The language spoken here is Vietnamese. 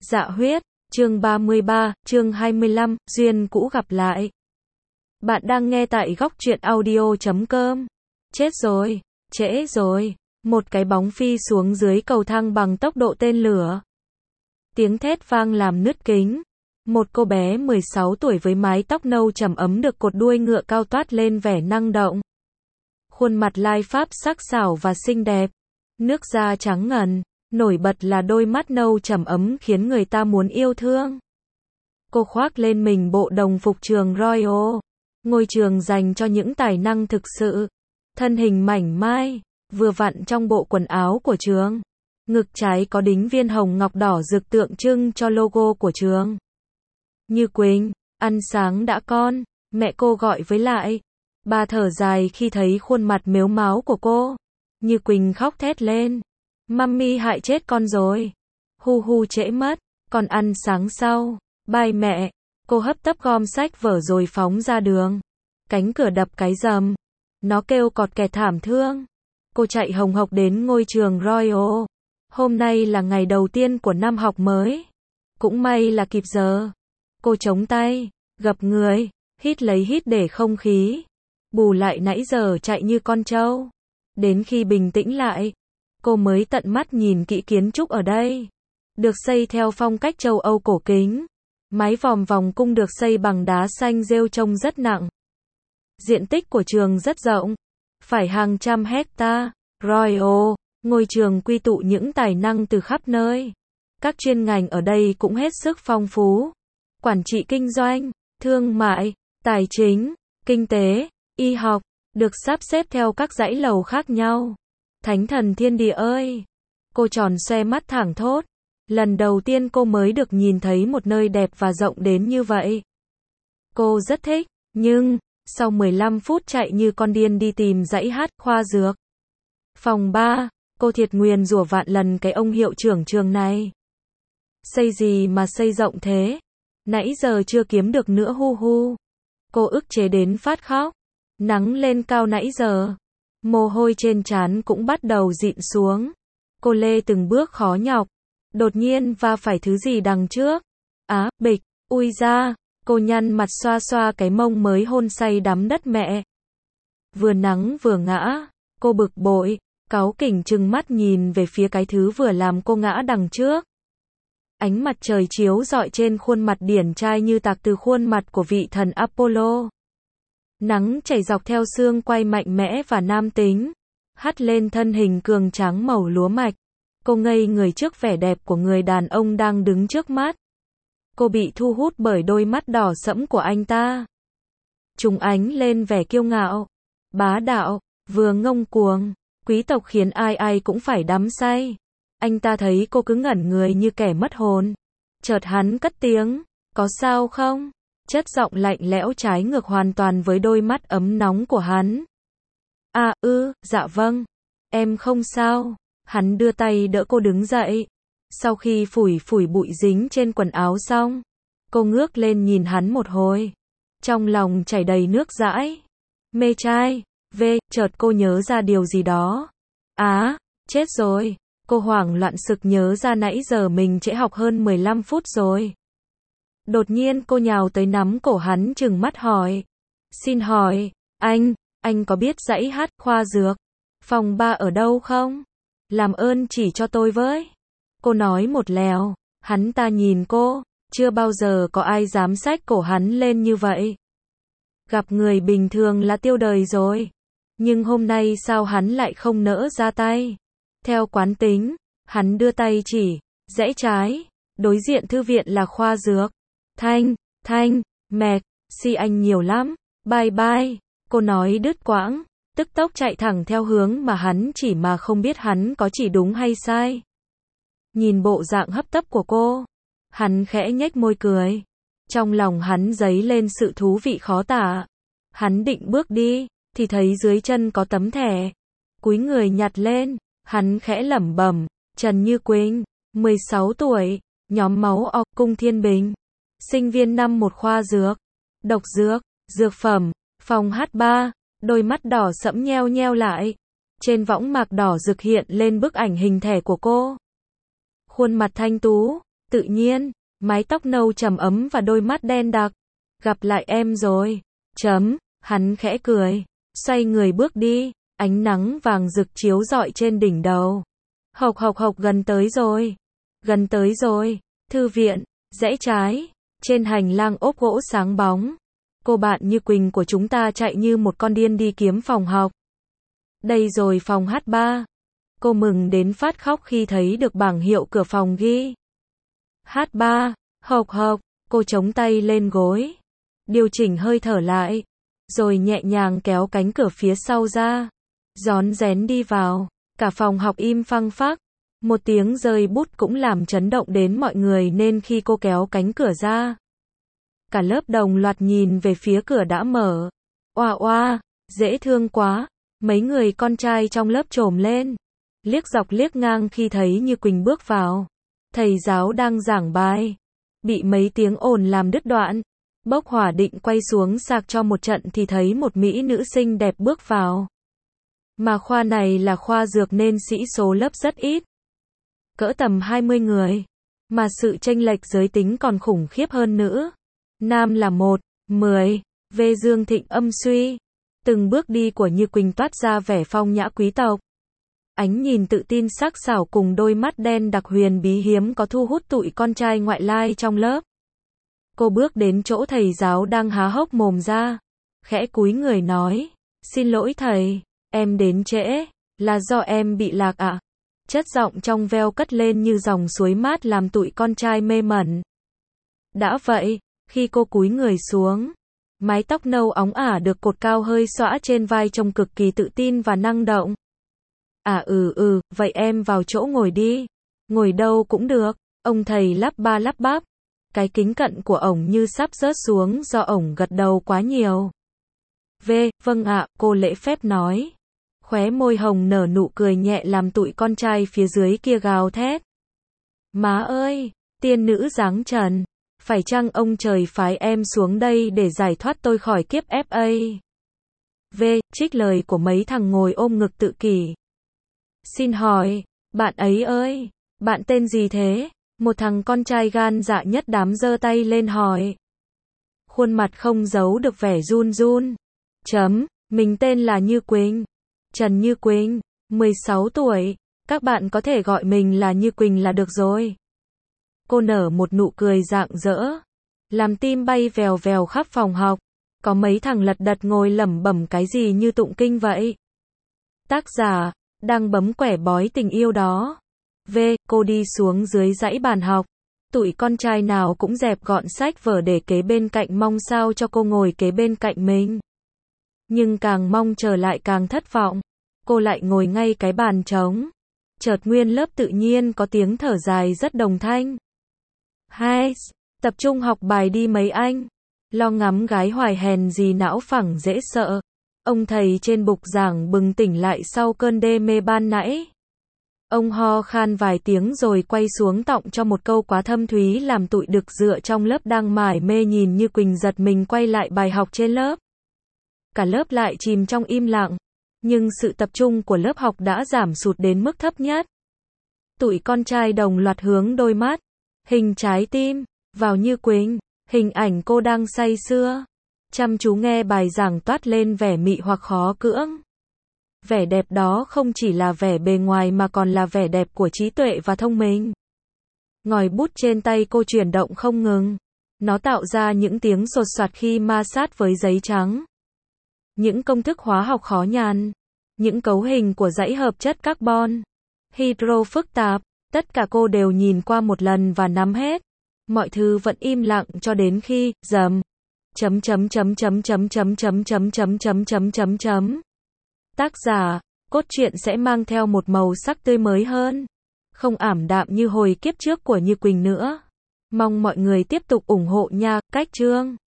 Dạ huyết, chương 33, chương 25, duyên cũ gặp lại. Bạn đang nghe tại góc truyện audio.com. Chết rồi, trễ rồi. Một cái bóng phi xuống dưới cầu thang bằng tốc độ tên lửa. Tiếng thét vang làm nứt kính. Một cô bé 16 tuổi với mái tóc nâu trầm ấm được cột đuôi ngựa cao toát lên vẻ năng động. Khuôn mặt lai pháp sắc sảo và xinh đẹp. Nước da trắng ngần. Nổi bật là đôi mắt nâu trầm ấm khiến người ta muốn yêu thương. Cô khoác lên mình bộ đồng phục trường Royal, ngôi trường dành cho những tài năng thực sự. Thân hình mảnh mai, vừa vặn trong bộ quần áo của trường. Ngực trái có đính viên hồng ngọc đỏ rực tượng trưng cho logo của trường. Như Quỳnh, ăn sáng đã con, mẹ cô gọi với lại. Bà thở dài khi thấy khuôn mặt mếu máo của cô. Như Quỳnh khóc thét lên. Mummy hại chết con rồi. Hu hu trễ mất, con ăn sáng sau. Bye mẹ. Cô hấp tấp gom sách vở rồi phóng ra đường. Cánh cửa đập cái rầm. Nó kêu cọt kẹt thảm thương. Cô chạy hồng hộc đến ngôi trường Royal. Hôm nay là ngày đầu tiên của năm học mới. Cũng may là kịp giờ. Cô chống tay, gập người, hít lấy hít để không khí. Bù lại nãy giờ chạy như con trâu. Đến khi bình tĩnh lại, cô mới tận mắt nhìn kỹ kiến trúc ở đây. Được xây theo phong cách châu Âu cổ kính. Mái vòm vòng cung được xây bằng đá xanh rêu trông rất nặng. Diện tích của trường rất rộng. Phải hàng trăm hecta. Royal, ngôi trường quy tụ những tài năng từ khắp nơi. Các chuyên ngành ở đây cũng hết sức phong phú. Quản trị kinh doanh, thương mại, tài chính, kinh tế, y học, được sắp xếp theo các dãy lầu khác nhau. Thánh thần thiên địa ơi! Cô tròn xoe mắt thảng thốt. Lần đầu tiên cô mới được nhìn thấy một nơi đẹp và rộng đến như vậy. Cô rất thích, nhưng, sau 15 phút chạy như con điên đi tìm dãy hát, khoa dược. Phòng 3, cô thiệt nguyền rủa vạn lần cái ông hiệu trưởng trường này. Xây gì mà xây rộng thế? Nãy giờ chưa kiếm được nữa hu hu. Cô ức chế đến phát khóc. Nắng lên cao nãy giờ. Mồ hôi trên trán cũng bắt đầu dịn xuống. Cô lê từng bước khó nhọc. Đột nhiên va phải thứ gì đằng trước. Á, bịch, ui ra. Cô nhăn mặt xoa xoa cái mông mới hôn say đắm đất mẹ. Vừa nắng vừa ngã. Cô bực bội, cáu kỉnh trừng mắt nhìn về phía cái thứ vừa làm cô ngã đằng trước. Ánh mặt trời chiếu rọi trên khuôn mặt điển trai như tạc từ khuôn mặt của vị thần Apollo. Nắng chảy dọc theo xương quai mạnh mẽ và nam tính, hắt lên thân hình cường tráng màu lúa mạch. Cô ngây người trước vẻ đẹp của người đàn ông đang đứng trước mắt. Cô bị thu hút bởi đôi mắt đỏ sẫm của anh ta. Chúng ánh lên vẻ kiêu ngạo, bá đạo, vừa ngông cuồng, quý tộc khiến ai ai cũng phải đắm say. Anh ta thấy cô cứ ngẩn người như kẻ mất hồn. Chợt hắn cất tiếng, có sao không? Chất giọng lạnh lẽo trái ngược hoàn toàn với đôi mắt ấm nóng của hắn. Dạ vâng. Em không sao. Hắn đưa tay đỡ cô đứng dậy. Sau khi phủi phủi bụi dính trên quần áo xong, cô ngước lên nhìn hắn một hồi. Trong lòng chảy đầy nước dãi. Mê trai. Chợt cô nhớ ra điều gì đó. Chết rồi. Cô hoảng loạn sực nhớ ra nãy giờ mình trễ học hơn 15 phút rồi. Đột nhiên cô nhào tới nắm cổ hắn trừng mắt hỏi. Xin hỏi, anh có biết dãy hát khoa dược, phòng 3 ở đâu không? Làm ơn chỉ cho tôi với. Cô nói một lèo, hắn ta nhìn cô, chưa bao giờ có ai dám xách cổ hắn lên như vậy. Gặp người bình thường là tiêu đời rồi. Nhưng hôm nay sao hắn lại không nỡ ra tay? Theo quán tính, hắn đưa tay chỉ, rẽ trái, đối diện thư viện là khoa dược. Mệt, anh nhiều lắm, bye bye. Cô nói đứt quãng, tức tốc chạy thẳng theo hướng mà hắn chỉ mà không biết hắn có chỉ đúng hay sai. Nhìn bộ dạng hấp tấp của cô, hắn khẽ nhếch môi cười. Trong lòng hắn dấy lên sự thú vị khó tả. Hắn định bước đi, thì thấy dưới chân có tấm thẻ. Cúi người nhặt lên, hắn khẽ lẩm bẩm, Trần Như Quỳnh, 16 tuổi, nhóm máu O, Cung Thiên Bình. Sinh viên năm 1 khoa dược, độc dược, dược phẩm, phòng H3, đôi mắt đỏ sẫm nheo nheo lại. Trên võng mạc đỏ rực hiện lên bức ảnh hình thẻ của cô. Khuôn mặt thanh tú, tự nhiên, mái tóc nâu trầm ấm và đôi mắt đen đặc. Gặp lại em rồi. Hắn khẽ cười, xoay người bước đi, ánh nắng vàng rực chiếu rọi trên đỉnh đầu. Gần tới rồi. Gần tới rồi. Thư viện, rẽ trái, trên hành lang ốp gỗ sáng bóng. Cô bạn Như Quỳnh của chúng ta chạy như một con điên đi kiếm phòng học. Đây rồi phòng H3. Cô mừng đến phát khóc khi thấy được bảng hiệu cửa phòng ghi H3. Cô chống tay lên gối, điều chỉnh hơi thở lại, rồi nhẹ nhàng kéo cánh cửa phía sau ra, rón rén đi vào. Cả phòng học im phăng phắc. Một tiếng rơi bút cũng làm chấn động đến mọi người nên khi cô kéo cánh cửa ra, cả lớp đồng loạt nhìn về phía cửa đã mở. Oa, dễ thương quá. Mấy người con trai trong lớp trồm lên, liếc dọc liếc ngang khi thấy Như Quỳnh bước vào. Thầy giáo đang giảng bài, bị mấy tiếng ồn làm đứt đoạn. Bốc hỏa định quay xuống sạc cho một trận thì thấy một mỹ nữ xinh đẹp bước vào. Mà khoa này là khoa dược nên sĩ số lớp rất ít. Cỡ tầm 20 người. Mà sự chênh lệch giới tính còn khủng khiếp hơn nữa. Nam là 10. Về Dương Thịnh âm suy. Từng bước đi của Như Quỳnh toát ra vẻ phong nhã quý tộc. Ánh nhìn tự tin sắc sảo cùng đôi mắt đen đặc huyền bí hiếm có thu hút tụi con trai ngoại lai trong lớp. Cô bước đến chỗ thầy giáo đang há hốc mồm ra, khẽ cúi người nói, xin lỗi thầy, em đến trễ, là do em bị lạc ạ. Chất giọng trong veo cất lên như dòng suối mát làm tụi con trai mê mẩn. Đã vậy, khi cô cúi người xuống, mái tóc nâu óng ả được cột cao hơi xõa trên vai trông cực kỳ tự tin và năng động. Vậy em vào chỗ ngồi đi. Ngồi đâu cũng được, ông thầy lắp bắp. Cái kính cận của ổng như sắp rớt xuống do ổng gật đầu quá nhiều. Vâng ạ, cô lễ phép nói. Khóe môi hồng nở nụ cười nhẹ làm tụi con trai phía dưới kia gào thét. Má ơi, tiên nữ dáng trần, phải chăng ông trời phái em xuống đây để giải thoát tôi khỏi kiếp FA? Trích lời của mấy thằng ngồi ôm ngực tự kỷ. Xin hỏi, bạn ấy ơi, bạn tên gì thế? Một thằng con trai gan dạ nhất đám giơ tay lên hỏi. Khuôn mặt không giấu được vẻ run run. Mình tên là Như Quỳnh. Trần Như Quỳnh, 16 tuổi. Các bạn có thể gọi mình là Như Quỳnh là được rồi. Cô nở một nụ cười rạng rỡ, làm tim bay vèo vèo khắp phòng học. Có mấy thằng lật đật ngồi lẩm bẩm cái gì như tụng kinh vậy. Tác giả đang bấm quẻ bói tình yêu đó. Cô đi xuống dưới dãy bàn học. Tụi con trai nào cũng dẹp gọn sách vở để kế bên cạnh mong sao cho cô ngồi kế bên cạnh mình. Nhưng càng mong chờ lại càng thất vọng. Cô lại ngồi ngay cái bàn trống. Chợt nguyên lớp tự nhiên có tiếng thở dài rất đồng thanh. Tập trung học bài đi mấy anh. Lo ngắm gái hoài hèn gì não phẳng dễ sợ. Ông thầy trên bục giảng bừng tỉnh lại sau cơn đê mê ban nãy. Ông ho khan vài tiếng rồi quay xuống tọng cho một câu quá thâm thúy làm tụi đực dựa trong lớp đang mải mê nhìn Như Quỳnh giật mình quay lại bài học trên lớp. Cả lớp lại chìm trong im lặng, nhưng sự tập trung của lớp học đã giảm sụt đến mức thấp nhất. Tụi con trai đồng loạt hướng đôi mắt, hình trái tim, vào Như Quỳnh, hình ảnh cô đang say sưa, chăm chú nghe bài giảng toát lên vẻ mị hoặc khó cưỡng. Vẻ đẹp đó không chỉ là vẻ bề ngoài mà còn là vẻ đẹp của trí tuệ và thông minh. Ngòi bút trên tay cô chuyển động không ngừng. Nó tạo ra những tiếng sột soạt khi ma sát với giấy trắng. Những công thức hóa học khó nhằn. Những cấu hình của dãy hợp chất carbon, hydro phức tạp. Tất cả cô đều nhìn qua một lần và nắm hết. Mọi thứ vẫn im lặng cho đến khi, Tác giả, cốt truyện sẽ mang theo một màu sắc tươi mới hơn, không ảm đạm như hồi kiếp trước của Như Quỳnh nữa. Mong mọi người tiếp tục ủng hộ nha, cách chương.